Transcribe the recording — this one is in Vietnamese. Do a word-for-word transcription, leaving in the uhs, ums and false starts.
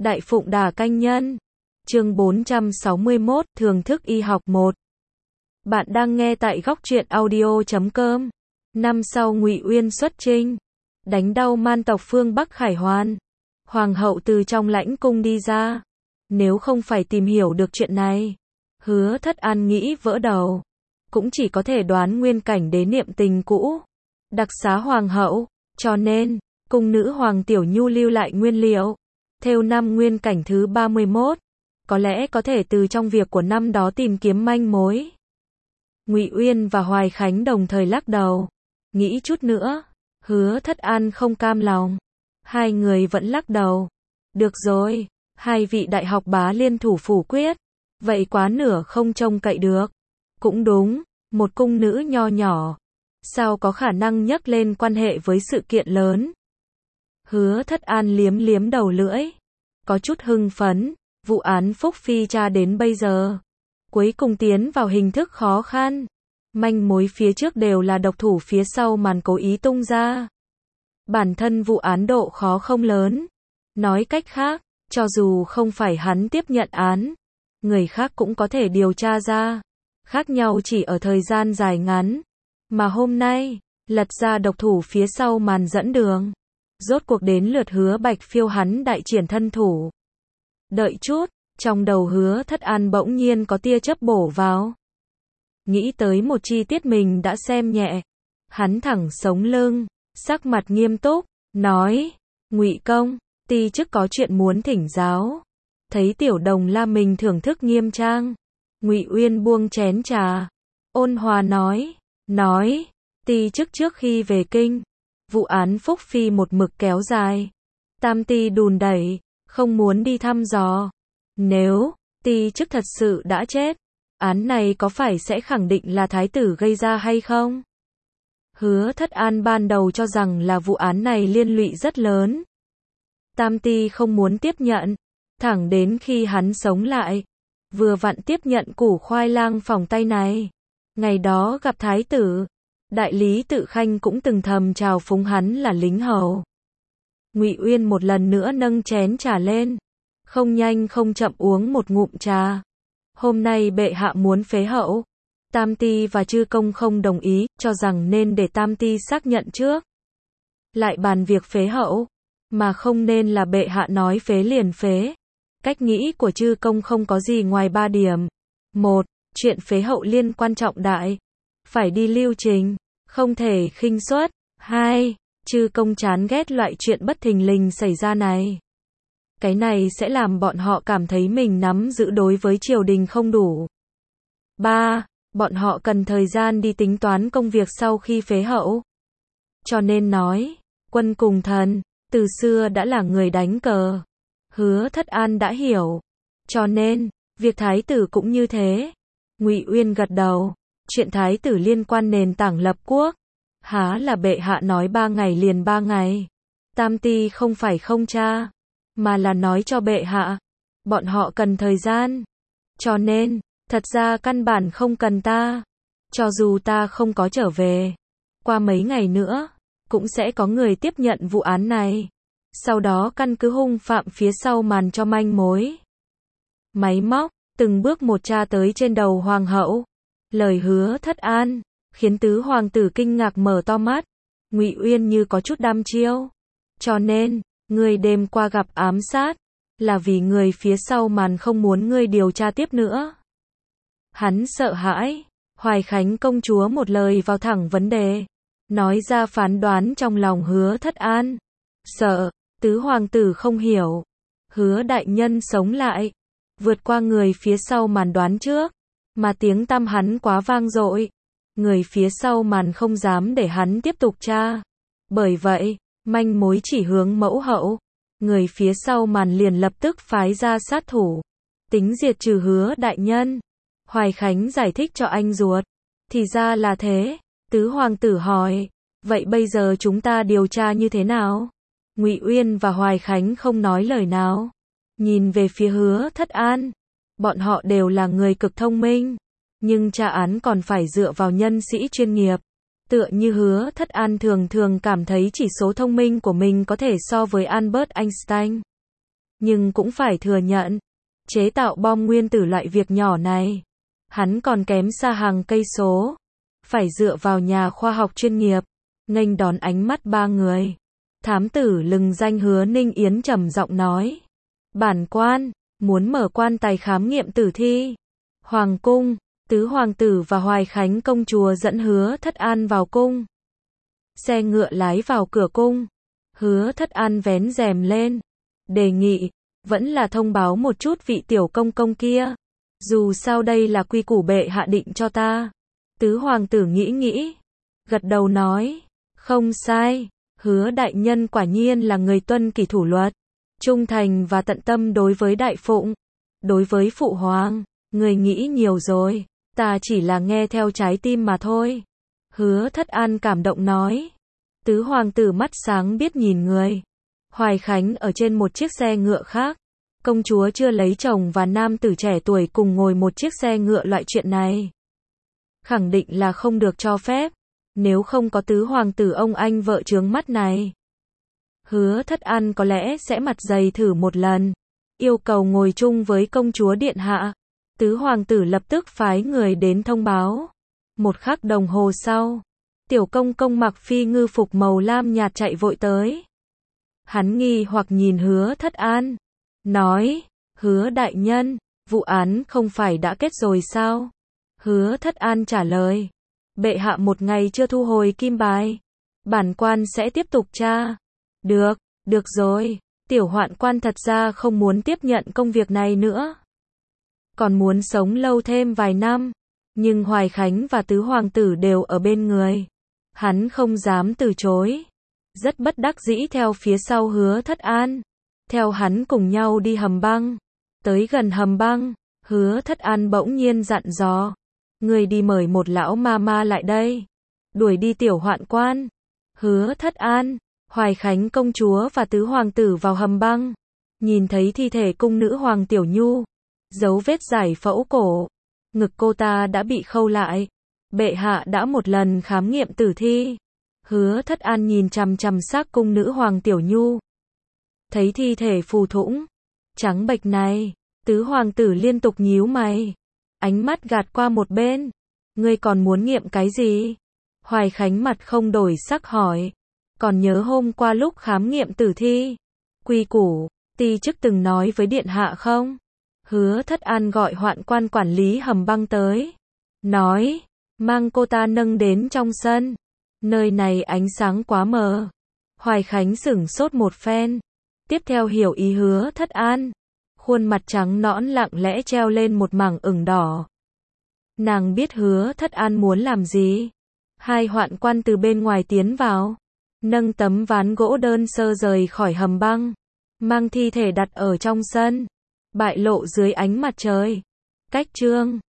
Đại Phụng Đà Canh Nhân. Chương bốn trăm sáu mươi mốt, Thưởng thức y học một. Bạn đang nghe tại góc truyện audio chấm com. Năm sau Ngụy Uyên xuất chinh, đánh đau man tộc phương Bắc Khải Hoàn. Hoàng hậu từ trong lãnh cung đi ra. Nếu không phải tìm hiểu được chuyện này, Hứa Thất An nghĩ vỡ đầu. Cũng chỉ có thể đoán nguyên cảnh đế niệm tình cũ. Đặc xá hoàng hậu, cho nên, cung nữ Hoàng Tiểu Nhu lưu lại nguyên liệu. Theo năm nguyên cảnh thứ ba mươi mốt, có lẽ có thể từ trong việc của năm đó tìm kiếm manh mối. Ngụy Uyên và Hoài Khánh đồng thời lắc đầu. Nghĩ chút nữa, Hứa Thất An không cam lòng. Hai người vẫn lắc đầu. Được rồi, hai vị đại học bá liên thủ phủ quyết. Vậy quá nửa không trông cậy được. Cũng đúng, một cung nữ nho nhỏ, sao có khả năng nhắc lên quan hệ với sự kiện lớn. Hứa Thất An liếm liếm đầu lưỡi, có chút hưng phấn. Vụ án Phúc Phi tra đến bây giờ, cuối cùng tiến vào hình thức khó khăn. Manh mối phía trước đều là độc thủ phía sau màn cố ý tung ra. Bản thân vụ án độ khó không lớn. Nói cách khác, cho dù không phải hắn tiếp nhận án, người khác cũng có thể điều tra ra. Khác nhau chỉ ở thời gian dài ngắn. Mà hôm nay, lật ra độc thủ phía sau màn dẫn đường. Rốt cuộc đến lượt Hứa Bạch Phiêu hắn đại triển thân thủ. Đợi chút, trong đầu Hứa Thất An bỗng nhiên có tia chớp bổ vào. Nghĩ tới một chi tiết mình đã xem nhẹ. Hắn thẳng sống lưng, sắc mặt nghiêm túc, nói, Ngụy công, ti chức có chuyện muốn thỉnh giáo. Thấy Tiểu Đồng La mình thưởng thức nghiêm trang. Ngụy Uyên buông chén trà, ôn hòa nói, nói, ti chức trước khi về kinh, vụ án Phúc Phi một mực kéo dài. Tam ti đùn đẩy, không muốn đi thăm dò. Nếu ti chức thật sự đã chết, án này có phải sẽ khẳng định là thái tử gây ra hay không? Hứa Thất An ban đầu cho rằng là vụ án này liên lụy rất lớn. Tam ti không muốn tiếp nhận, thẳng đến khi hắn sống lại, vừa vặn tiếp nhận củ khoai lang phỏng tay này. Ngày đó gặp thái tử, đại lý Tự Khanh cũng từng thầm chào phúng hắn là lính hầu. Ngụy Uyên một lần nữa nâng chén trà lên, không nhanh không chậm uống một ngụm trà. Hôm nay bệ hạ muốn phế hậu. Tam ti và chư công không đồng ý, cho rằng nên để Tam ti xác nhận trước. Lại bàn việc phế hậu, mà không nên là bệ hạ nói phế liền phế. Cách nghĩ của chư công không có gì ngoài ba điểm. Một, chuyện phế hậu liên quan trọng đại, phải đi lưu trình, không thể khinh suất. Hai, chư công chán ghét loại chuyện bất thình lình xảy ra này. Cái này sẽ làm bọn họ cảm thấy mình nắm giữ đối với triều đình không đủ. Ba, bọn họ cần thời gian đi tính toán công việc sau khi phế hậu. Cho nên nói, quân cùng thần, từ xưa đã là người đánh cờ. Hứa Thất An đã hiểu. Cho nên, việc thái tử cũng như thế. Ngụy Uyên gật đầu. Chuyện thái tử liên quan nền tảng lập quốc. Há là bệ hạ nói ba ngày liền ba ngày. Tam ti không phải không tra, mà là nói cho bệ hạ. Bọn họ cần thời gian. Cho nên, thật ra căn bản không cần ta. Cho dù ta không có trở về, qua mấy ngày nữa, cũng sẽ có người tiếp nhận vụ án này. Sau đó căn cứ hung phạm phía sau màn cho manh mối. Máy móc, từng bước một tra tới trên đầu hoàng hậu. Lời Hứa Thất An khiến tứ hoàng tử kinh ngạc mở to mắt. Ngụy Uyên như có chút đăm chiêu. Cho nên, ngươi đêm qua gặp ám sát, là vì người phía sau màn không muốn ngươi điều tra tiếp nữa. Hắn sợ hãi. Hoài Khánh công chúa một lời vào thẳng vấn đề, nói ra phán đoán trong lòng Hứa Thất An. Sợ, tứ hoàng tử không hiểu. Hứa đại nhân sống lại, vượt qua người phía sau màn đoán trước, mà tiếng tăm hắn quá vang dội. Người phía sau màn không dám để hắn tiếp tục tra. Bởi vậy, manh mối chỉ hướng mẫu hậu. Người phía sau màn liền lập tức phái ra sát thủ, tính diệt trừ Hứa đại nhân. Hoài Khánh giải thích cho anh ruột. Thì ra là thế. Tứ hoàng tử hỏi, vậy bây giờ chúng ta điều tra như thế nào? Ngụy Uyên và Hoài Khánh không nói lời nào, nhìn về phía Hứa Thất An. Bọn họ đều là người cực thông minh, nhưng tra án còn phải dựa vào nhân sĩ chuyên nghiệp. Tựa như Hứa Thất An thường thường cảm thấy chỉ số thông minh của mình có thể so với Albert Einstein. nhưng cũng phải thừa nhận, chế tạo bom nguyên tử loại việc nhỏ này, hắn còn kém xa hàng cây số, phải dựa vào nhà khoa học chuyên nghiệp, nghênh đón ánh mắt ba người. Thám tử lừng danh Hứa Ninh Yến trầm giọng nói, bản quan, muốn mở quan tài khám nghiệm tử thi. Hoàng cung, tứ hoàng tử và Hoài Khánh công chúa dẫn Hứa Thất An vào cung. Xe ngựa lái vào cửa cung, Hứa Thất An vén rèm lên, đề nghị, vẫn là thông báo một chút vị tiểu công công kia, dù sao đây là quy củ bệ hạ định cho ta. Tứ hoàng tử nghĩ nghĩ, gật đầu nói, không sai, Hứa đại nhân quả nhiên là người tuân kỷ thủ luật, trung thành và tận tâm đối với đại phụng. Đối với phụ hoàng, người nghĩ nhiều rồi, ta chỉ là nghe theo trái tim mà thôi. Hứa Thất An cảm động nói. Tứ hoàng tử mắt sáng biết nhìn người. Hoài Khánh ở trên một chiếc xe ngựa khác. Công chúa chưa lấy chồng và nam tử trẻ tuổi cùng ngồi một chiếc xe ngựa, loại chuyện này khẳng định là không được cho phép. Nếu không có tứ hoàng tử ông anh vợ chướng mắt này, Hứa Thất An có lẽ sẽ mặt dày thử một lần, yêu cầu ngồi chung với công chúa điện hạ. Tứ hoàng tử lập tức phái người đến thông báo. Một khắc đồng hồ sau, tiểu công công mặc phi ngư phục màu lam nhạt chạy vội tới. Hắn nghi hoặc nhìn Hứa Thất An, nói, Hứa đại nhân, vụ án không phải đã kết rồi sao? Hứa Thất An trả lời, bệ hạ một ngày chưa thu hồi kim bài, bản quan sẽ tiếp tục tra. Được, được rồi, tiểu hoạn quan thật ra không muốn tiếp nhận công việc này nữa, còn muốn sống lâu thêm vài năm, nhưng Hoài Khánh và tứ hoàng tử đều ở bên người, hắn không dám từ chối, rất bất đắc dĩ theo phía sau Hứa Thất An, theo hắn cùng nhau đi hầm băng. Tới gần hầm băng, Hứa Thất An bỗng nhiên dặn dò, người đi mời một lão ma ma lại đây, đuổi đi tiểu hoạn quan. Hứa Thất An, Hoài Khánh công chúa và tứ hoàng tử vào hầm băng, nhìn thấy thi thể cung nữ Hoàng Tiểu Nhu, dấu vết giải phẫu cổ, ngực cô ta đã bị khâu lại. Bệ hạ đã một lần khám nghiệm tử thi. Hứa Thất An nhìn chằm chằm xác cung nữ Hoàng Tiểu Nhu, thấy thi thể phù thủng, trắng bệch này, tứ hoàng tử liên tục nhíu mày, ánh mắt gạt qua một bên. Ngươi còn muốn nghiệm cái gì? Hoài Khánh mặt không đổi sắc hỏi, còn nhớ hôm qua lúc khám nghiệm tử thi, quy củ, ti chức từng nói với điện hạ không? Hứa Thất An gọi hoạn quan quản lý hầm băng tới, nói, mang cô ta nâng đến trong sân, nơi này ánh sáng quá mờ. Hoài Khánh sửng sốt một phen, tiếp theo hiểu ý Hứa Thất An, khuôn mặt trắng nõn lặng lẽ treo lên một mảng ửng đỏ. Nàng biết Hứa Thất An muốn làm gì. Hai hoạn quan từ bên ngoài tiến vào, nâng tấm ván gỗ đơn sơ rời khỏi hầm băng, mang thi thể đặt ở trong sân, bại lộ dưới ánh mặt trời. Cách chương